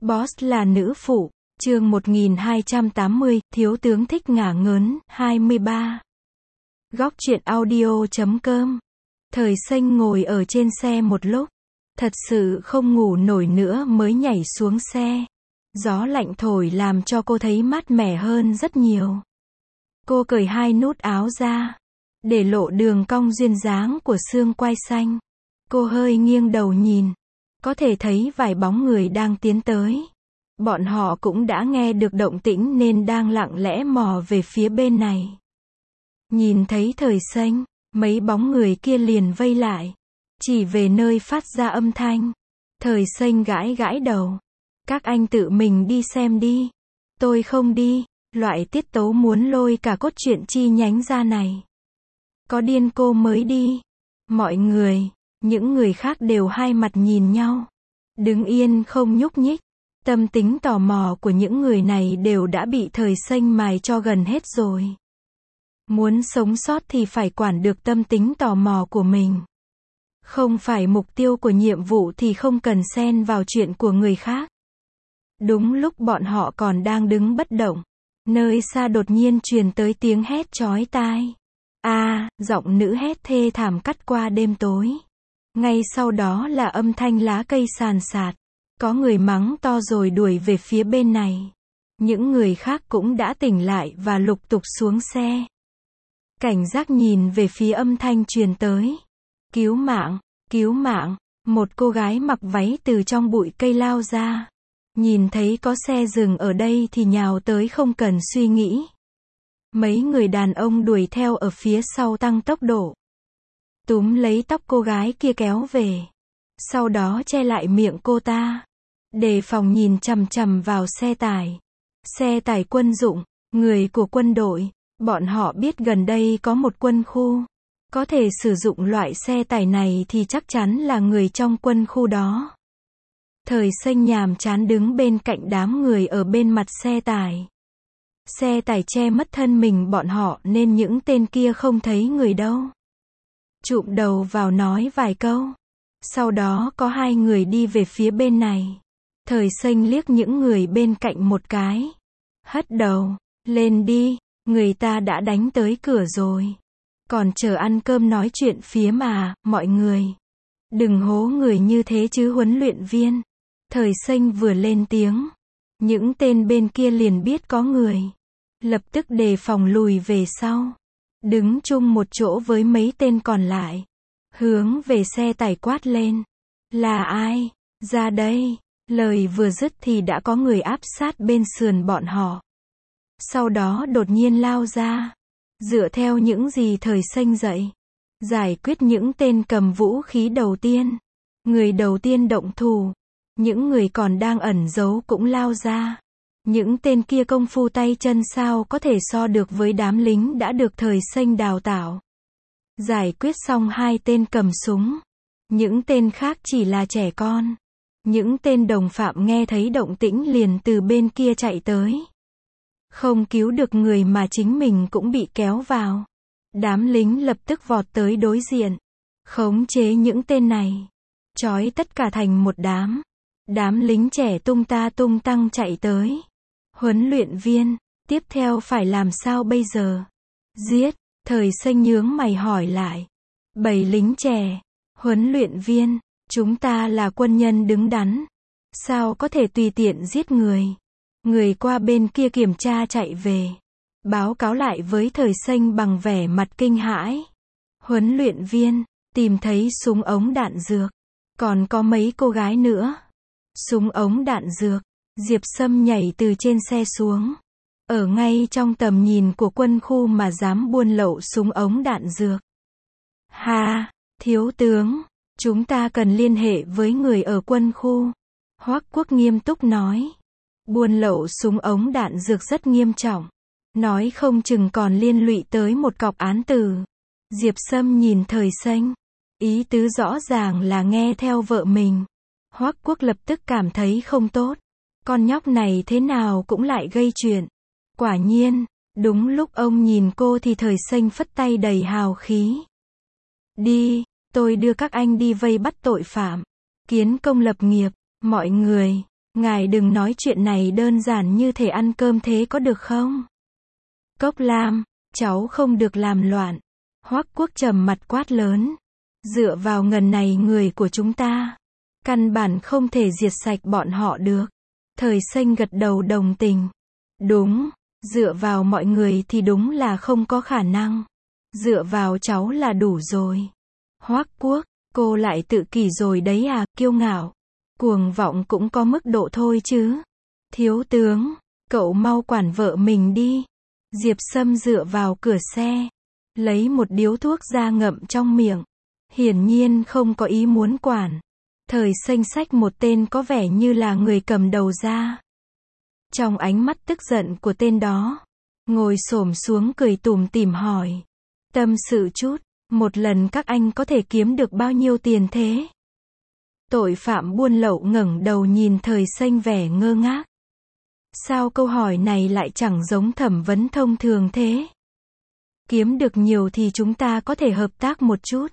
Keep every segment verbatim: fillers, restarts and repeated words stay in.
Boss là nữ phụ, chương một nghìn hai trăm tám mươi, thiếu tướng thích ngả ngớn, hai mươi ba. Góc truyện audio chấm com. Thời Xanh ngồi ở trên xe một lúc, thật sự không ngủ nổi nữa mới nhảy xuống xe. Gió lạnh thổi làm cho cô thấy mát mẻ hơn rất nhiều. Cô cởi hai nút áo ra, để lộ đường cong duyên dáng của xương quai xanh. Cô hơi nghiêng đầu nhìn, có thể thấy vài bóng người đang tiến tới. Bọn họ cũng đã nghe được động tĩnh nên đang lặng lẽ mò về phía bên này. Nhìn thấy Thời Xanh, mấy bóng người kia liền vây lại, chỉ về nơi phát ra âm thanh. Thời Xanh gãi gãi đầu. Các anh tự mình đi xem đi. Tôi không đi. Loại tiết tấu muốn lôi cả cốt truyện chi nhánh ra này. Có điên cô mới đi. Mọi người, những người khác đều hai mặt nhìn nhau, đứng yên không nhúc nhích. Tâm tính tò mò của những người này đều đã bị Thời Xanh mài cho gần hết rồi. Muốn sống sót thì phải quản được tâm tính tò mò của mình. Không phải mục tiêu của nhiệm vụ thì không cần xen vào chuyện của người khác. Đúng lúc bọn họ còn đang đứng bất động, nơi xa đột nhiên truyền tới tiếng hét chói tai. A, à, giọng nữ hét thê thảm cắt qua đêm tối. Ngay sau đó là âm thanh lá cây sàn sạt. Có người mắng to rồi đuổi về phía bên này. Những người khác cũng đã tỉnh lại và lục tục xuống xe. Cảnh giác nhìn về phía âm thanh truyền tới. Cứu mạng, cứu mạng. Một cô gái mặc váy từ trong bụi cây lao ra. Nhìn thấy có xe dừng ở đây thì nhào tới không cần suy nghĩ. Mấy người đàn ông đuổi theo ở phía sau tăng tốc độ. Túm lấy tóc cô gái kia kéo về. Sau đó che lại miệng cô ta. Đề phòng nhìn chằm chằm vào xe tải. Xe tải quân dụng, người của quân đội. Bọn họ biết gần đây có một quân khu. Có thể sử dụng loại xe tải này thì chắc chắn là người trong quân khu đó. Thời Xanh nhàm chán đứng bên cạnh đám người ở bên mặt xe tải. Xe tải che mất thân mình bọn họ nên những tên kia không thấy người đâu. Chụm đầu vào nói vài câu. Sau đó có hai người đi về phía bên này. Thời Xanh liếc những người bên cạnh một cái. Hất đầu, lên đi, người ta đã đánh tới cửa rồi. Còn chờ ăn cơm nói chuyện phía mà, mọi người. Đừng hố người như thế chứ huấn luyện viên. Thời Xanh vừa lên tiếng. Những tên bên kia liền biết có người. Lập tức đề phòng lùi về sau. Đứng chung một chỗ với mấy tên còn lại. Hướng về xe tải quát lên. Là ai? Ra đây. Lời vừa dứt thì đã có người áp sát bên sườn bọn họ. Sau đó đột nhiên lao ra. Dựa theo những gì Thời Xanh dạy. Giải quyết những tên cầm vũ khí đầu tiên. Người đầu tiên động thủ. Những người còn đang ẩn giấu cũng lao ra. Những tên kia công phu tay chân sao có thể so được với đám lính đã được Thời Xanh đào tạo. Giải quyết xong hai tên cầm súng. Những tên khác chỉ là trẻ con. Những tên đồng phạm nghe thấy động tĩnh liền từ bên kia chạy tới. Không cứu được người mà chính mình cũng bị kéo vào. Đám lính lập tức vọt tới đối diện. Khống chế những tên này. Trói tất cả thành một đám. Đám lính trẻ tung ta tung tăng chạy tới. Huấn luyện viên, tiếp theo phải làm sao bây giờ? Giết, Thời Xanh nhướng mày hỏi lại. Bảy lính trẻ, huấn luyện viên, chúng ta là quân nhân đứng đắn. Sao có thể tùy tiện giết người? Người qua bên kia kiểm tra chạy về. Báo cáo lại với Thời Xanh bằng vẻ mặt kinh hãi. Huấn luyện viên, tìm thấy súng ống đạn dược. Còn có mấy cô gái nữa. Súng ống đạn dược. Diệp Sâm nhảy từ trên xe xuống. Ở ngay trong tầm nhìn của quân khu mà dám buôn lậu súng ống đạn dược. Ha, thiếu tướng, chúng ta cần liên hệ với người ở quân khu. Hoắc Quốc nghiêm túc nói. Buôn lậu súng ống đạn dược rất nghiêm trọng. Nói không chừng còn liên lụy tới một cọc án tử. Diệp Sâm nhìn Thời Xanh. Ý tứ rõ ràng là nghe theo vợ mình. Hoắc Quốc lập tức cảm thấy không tốt. Con nhóc này thế nào cũng lại gây chuyện. Quả nhiên, đúng lúc ông nhìn cô thì Thời Xanh phất tay đầy hào khí. Đi, tôi đưa các anh đi vây bắt tội phạm. Kiến công lập nghiệp, mọi người. Ngài đừng nói chuyện này đơn giản như thể ăn cơm thế có được không? Cốc Lam, cháu không được làm loạn. Hoắc Quốc trầm mặt quát lớn. Dựa vào ngần này người của chúng ta, căn bản không thể diệt sạch bọn họ được. Thời Xanh gật đầu đồng tình. Đúng, dựa vào mọi người thì đúng là không có khả năng. Dựa vào cháu là đủ rồi. Hoắc Quốc, cô lại tự kỷ rồi đấy à, kiêu ngạo. Cuồng vọng cũng có mức độ thôi chứ. Thiếu tướng, cậu mau quản vợ mình đi. Diệp Sâm dựa vào cửa xe, lấy một điếu thuốc ra ngậm trong miệng. Hiển nhiên không có ý muốn quản. Thời Xanh xách một tên có vẻ như là người cầm đầu ra. Trong ánh mắt tức giận của tên đó, ngồi xổm xuống cười tủm tỉm hỏi. Tâm sự chút, một lần các anh có thể kiếm được bao nhiêu tiền thế? Tội phạm buôn lậu ngẩng đầu nhìn Thời Xanh vẻ ngơ ngác. Sao câu hỏi này lại chẳng giống thẩm vấn thông thường thế? Kiếm được nhiều thì chúng ta có thể hợp tác một chút.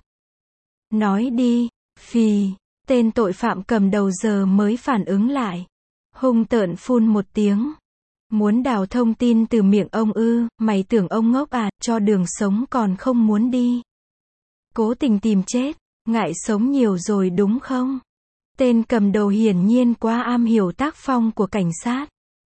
Nói đi, phì, tên tội phạm cầm đầu giờ mới phản ứng lại. Hung tợn phun một tiếng. Muốn đào thông tin từ miệng ông ư, mày tưởng ông ngốc à, cho đường sống còn không muốn đi. Cố tình tìm chết, ngại sống nhiều rồi đúng không? Tên cầm đầu hiển nhiên quá am hiểu tác phong của cảnh sát.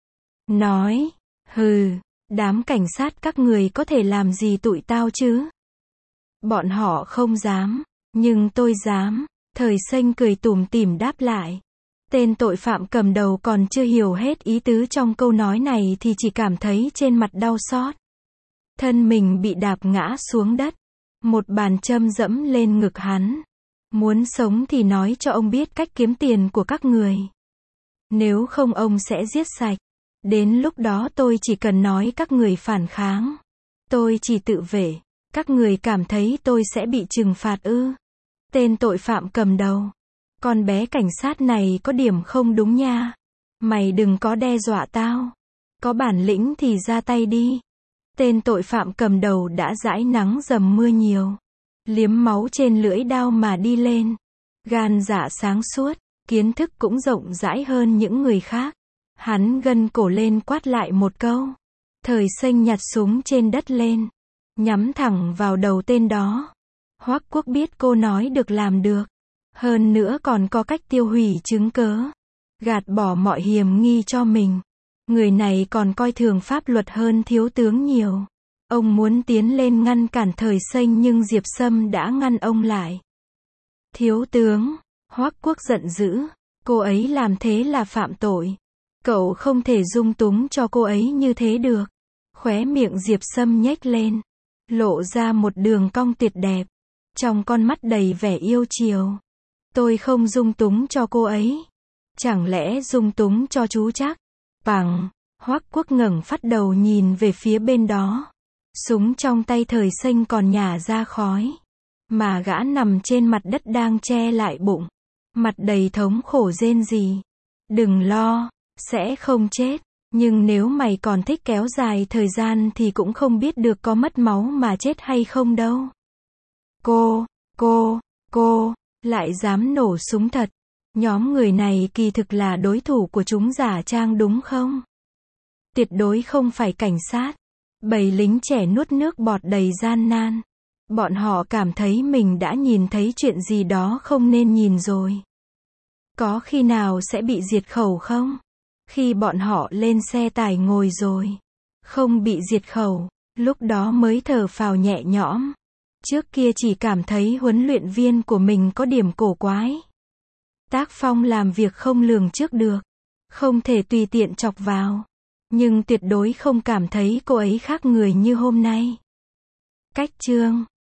Nói, hừ, đám cảnh sát các người có thể làm gì tụi tao chứ? Bọn họ không dám, nhưng tôi dám. Thời Xanh cười tủm tỉm đáp lại. Tên tội phạm cầm đầu còn chưa hiểu hết ý tứ trong câu nói này thì chỉ cảm thấy trên mặt đau xót. Thân mình bị đạp ngã xuống đất. Một bàn châm dẫm lên ngực hắn. Muốn sống thì nói cho ông biết cách kiếm tiền của các người. Nếu không ông sẽ giết sạch. Đến lúc đó tôi chỉ cần nói các người phản kháng. Tôi chỉ tự vệ. Các người cảm thấy tôi sẽ bị trừng phạt ư? Tên tội phạm cầm đầu. Con bé cảnh sát này có điểm không đúng nha. Mày đừng có đe dọa tao. Có bản lĩnh thì ra tay đi. Tên tội phạm cầm đầu đã dãi nắng dầm mưa nhiều. Liếm máu trên lưỡi đao mà đi lên. Gan dạ sáng suốt, kiến thức cũng rộng rãi hơn những người khác. Hắn gân cổ lên quát lại một câu. Thời Xanh nhặt súng trên đất lên, nhắm thẳng vào đầu tên đó. Hoắc Quốc biết cô nói được làm được. Hơn nữa còn có cách tiêu hủy chứng cớ. Gạt bỏ mọi hiểm nghi cho mình. Người này còn coi thường pháp luật hơn thiếu tướng nhiều. Ông muốn tiến lên ngăn cản Thời Xanh nhưng Diệp Sâm đã ngăn ông lại. Thiếu tướng, Hoắc Quốc giận dữ. Cô ấy làm thế là phạm tội. Cậu không thể dung túng cho cô ấy như thế được. Khóe miệng Diệp Sâm nhếch lên. Lộ ra một đường cong tuyệt đẹp. Trong con mắt đầy vẻ yêu chiều. Tôi không dung túng cho cô ấy. Chẳng lẽ dung túng cho chú chắc? Bằng, Hoắc Quốc ngẩng phát đầu nhìn về phía bên đó. Súng trong tay Thời Xanh còn nhả ra khói. Mà gã nằm trên mặt đất đang che lại bụng. Mặt đầy thống khổ rên rỉ. Đừng lo, sẽ không chết. Nhưng nếu mày còn thích kéo dài thời gian thì cũng không biết được có mất máu mà chết hay không đâu. Cô, cô, cô, lại dám nổ súng thật. Nhóm người này kỳ thực là đối thủ của chúng giả trang đúng không? Tuyệt đối không phải cảnh sát. Bầy lính trẻ nuốt nước bọt đầy gian nan. Bọn họ cảm thấy mình đã nhìn thấy chuyện gì đó không nên nhìn rồi. Có khi nào sẽ bị diệt khẩu không? Khi bọn họ lên xe tải ngồi rồi, không bị diệt khẩu, lúc đó mới thở phào nhẹ nhõm. Trước kia chỉ cảm thấy huấn luyện viên của mình có điểm cổ quái. Tác phong làm việc không lường trước được, không thể tùy tiện chọc vào. Nhưng tuyệt đối không cảm thấy cô ấy khác người như hôm nay. Cách chương